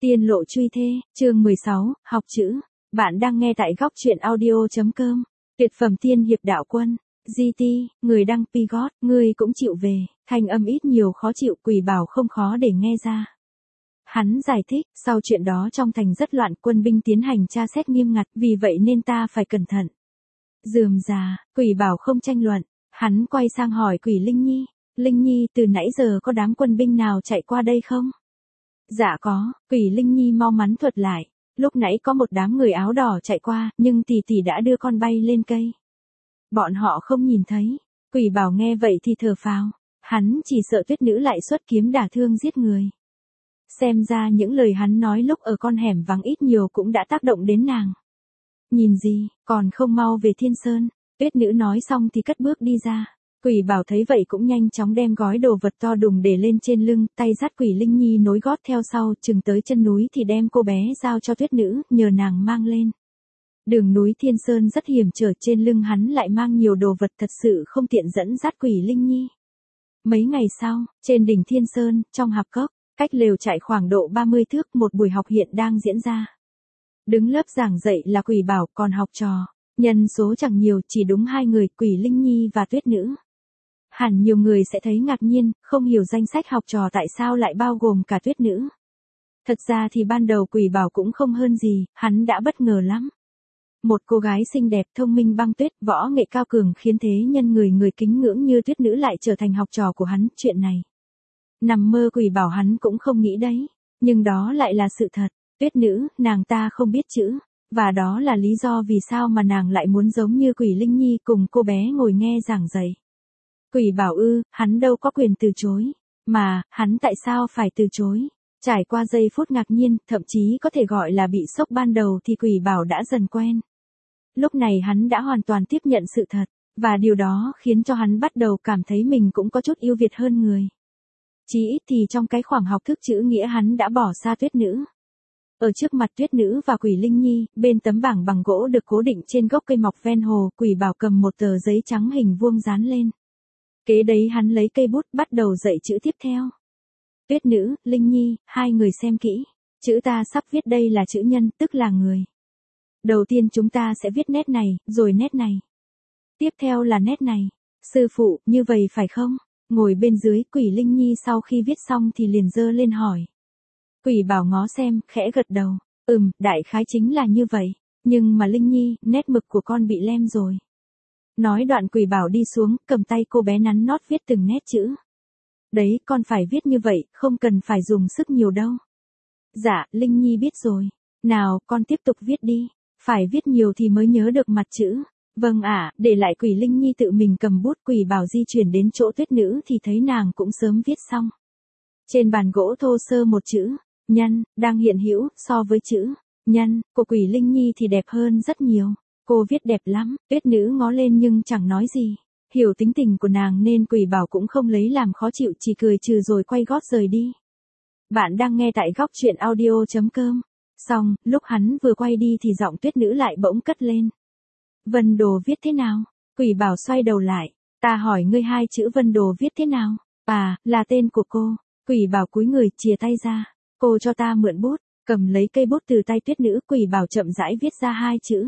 Tiên lộ truy thê, chương 16, học chữ. Bạn đang nghe tại góc truyện audio.com. Tuyệt phẩm tiên hiệp đạo quân. GT, người đăng Pigot, ngươi cũng chịu về, thanh âm ít nhiều khó chịu, Quỷ Bảo không khó để nghe ra. Hắn giải thích, sau chuyện đó trong thành rất loạn, quân binh tiến hành tra xét nghiêm ngặt, vì vậy nên ta phải cẩn thận. Rườm rà, Quỷ Bảo không tranh luận, hắn quay sang hỏi Quỷ Linh Nhi. Linh Nhi, từ nãy giờ có đám quân binh nào chạy qua đây không? Dạ có, Quỷ Linh Nhi mau mắn thuật lại. Lúc nãy có một đám người áo đỏ chạy qua, nhưng tỷ tỷ đã đưa con bay lên cây. Bọn họ không nhìn thấy. Quỷ Bảo nghe vậy thì thở phào. Hắn chỉ sợ Tuyết Nữ lại xuất kiếm đả thương giết người. Xem ra những lời hắn nói lúc ở con hẻm vắng ít nhiều cũng đã tác động đến nàng. Nhìn gì, còn không mau về Thiên Sơn. Tuyết Nữ nói xong thì cất bước đi ra. Quỷ Bảo thấy vậy cũng nhanh chóng đem gói đồ vật to đùng để lên trên lưng, tay dắt Quỷ Linh Nhi nối gót theo sau, chừng tới chân núi thì đem cô bé giao cho Tuyết Nữ, nhờ nàng mang lên. Đường núi Thiên Sơn rất hiểm trở, trên lưng hắn lại mang nhiều đồ vật, thật sự không tiện dẫn dắt Quỷ Linh Nhi. Mấy ngày sau, trên đỉnh Thiên Sơn, trong hạp cốc, cách lều trại khoảng độ 30 thước, một buổi học hiện đang diễn ra. Đứng lớp giảng dạy là Quỷ Bảo, còn học trò, nhân số chẳng nhiều, chỉ đúng 2 người, Quỷ Linh Nhi và Tuyết Nữ. Hẳn nhiều người sẽ thấy ngạc nhiên, không hiểu danh sách học trò tại sao lại bao gồm cả Tuyết Nữ. Thật ra thì ban đầu Quỷ Bảo cũng không hơn gì, hắn đã bất ngờ lắm. Một cô gái xinh đẹp, thông minh băng tuyết, võ nghệ cao cường khiến thế nhân người kính ngưỡng như Tuyết Nữ lại trở thành học trò của hắn, chuyện này. Nằm mơ Quỷ Bảo hắn cũng không nghĩ đấy, nhưng đó lại là sự thật. Tuyết Nữ, nàng ta không biết chữ, và đó là lý do vì sao mà nàng lại muốn giống như Quỷ Linh Nhi cùng cô bé ngồi nghe giảng dạy. Quỷ Bảo hắn đâu có quyền từ chối. Mà, hắn tại sao phải từ chối? Trải qua giây phút ngạc nhiên, thậm chí có thể gọi là bị sốc ban đầu thì Quỷ Bảo đã dần quen. Lúc này hắn đã hoàn toàn tiếp nhận sự thật, và điều đó khiến cho hắn bắt đầu cảm thấy mình cũng có chút ưu việt hơn người. Chí ít thì trong cái khoảng học thức chữ nghĩa hắn đã bỏ xa Tuyết Nữ. Ở trước mặt Tuyết Nữ và Quỷ Linh Nhi, bên tấm bảng bằng gỗ được cố định trên gốc cây mọc ven hồ, Quỷ Bảo cầm một tờ giấy trắng hình vuông dán lên. Kế đấy hắn lấy cây bút bắt đầu dạy chữ tiếp theo. Tuyết Nữ, Linh Nhi, hai người xem kỹ. Chữ ta sắp viết đây là chữ nhân, tức là người. Đầu tiên chúng ta sẽ viết nét này, rồi nét này. Tiếp theo là nét này. Sư phụ, như vậy phải không? Ngồi bên dưới, Quỷ Linh Nhi sau khi viết xong thì liền giơ lên hỏi. Quỷ Bảo ngó xem, khẽ gật đầu. Đại khái chính là như vậy. Nhưng mà Linh Nhi, nét mực của con bị lem rồi. Nói đoạn Quỷ Bảo đi xuống, cầm tay cô bé nắn nót viết từng nét chữ. Đấy, con phải viết như vậy, không cần phải dùng sức nhiều đâu. Dạ, Linh Nhi biết rồi. Nào, con tiếp tục viết đi. Phải viết nhiều thì mới nhớ được mặt chữ. Vâng ạ, để lại Quỷ Linh Nhi tự mình cầm bút. Quỷ Bảo di chuyển đến chỗ Tuyết Nữ thì thấy nàng cũng sớm viết xong. Trên bàn gỗ thô sơ một chữ, nhân, đang hiện hữu, so với chữ, nhân, của Quỷ Linh Nhi thì đẹp hơn rất nhiều. Cô viết đẹp lắm, Tuyết Nữ ngó lên nhưng chẳng nói gì. Hiểu tính tình của nàng nên Quỷ Bảo cũng không lấy làm khó chịu, chỉ cười trừ rồi quay gót rời đi. Bạn đang nghe tại góc truyện audio.com. Xong, lúc hắn vừa quay đi thì giọng Tuyết Nữ lại bỗng cất lên. Vân Đồ viết thế nào? Quỷ Bảo xoay đầu lại. Ta hỏi ngươi hai chữ Vân Đồ viết thế nào? À, là tên của cô. Quỷ Bảo cúi người chìa tay ra. Cô cho ta mượn bút. Cầm lấy cây bút từ tay Tuyết Nữ, Quỷ Bảo chậm rãi viết ra hai chữ.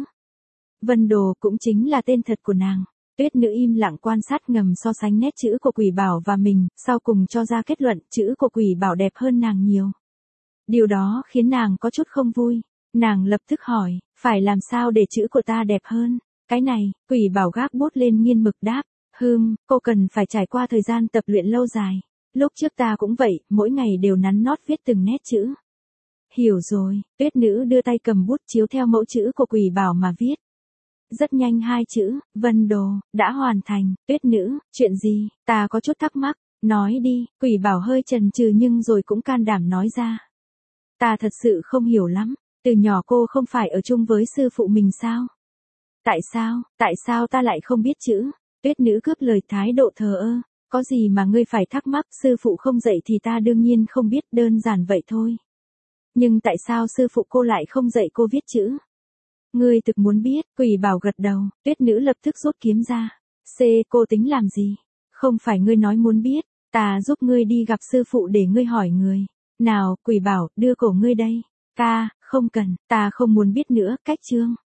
Vân Đồ cũng chính là tên thật của nàng. Tuyết Nữ im lặng quan sát ngầm so sánh nét chữ của Quỷ Bảo và mình, sau cùng cho ra kết luận chữ của Quỷ Bảo đẹp hơn nàng nhiều. Điều đó khiến nàng có chút không vui. Nàng lập tức hỏi, phải làm sao để chữ của ta đẹp hơn? Cái này, Quỷ Bảo gác bút lên nghiên mực đáp. Cô cần phải trải qua thời gian tập luyện lâu dài. Lúc trước ta cũng vậy, mỗi ngày đều nắn nót viết từng nét chữ. Hiểu rồi, Tuyết Nữ đưa tay cầm bút chiếu theo mẫu chữ của Quỷ Bảo mà viết. Rất nhanh hai chữ, Vân Đồ, đã hoàn thành. Tuyết Nữ, chuyện gì? Ta có chút thắc mắc. Nói đi, Quỷ Bảo hơi chần chừ nhưng rồi cũng can đảm nói ra. Ta thật sự không hiểu lắm. Từ nhỏ cô không phải ở chung với sư phụ mình sao? Tại sao ta lại không biết chữ? Tuyết Nữ cướp lời, thái độ thờ ơ. Có gì mà ngươi phải thắc mắc, sư phụ không dạy thì ta đương nhiên không biết, đơn giản vậy thôi. Nhưng tại sao sư phụ cô lại không dạy cô viết chữ? Ngươi thực muốn biết, Quỷ Bảo gật đầu, Tuyết Nữ lập tức rút kiếm ra. Cô tính làm gì? Không phải ngươi nói muốn biết, ta giúp ngươi đi gặp sư phụ để ngươi hỏi người. Nào, quỷ bảo, đưa cổ ngươi đây. Ca, không cần, ta không muốn biết nữa, cách chương.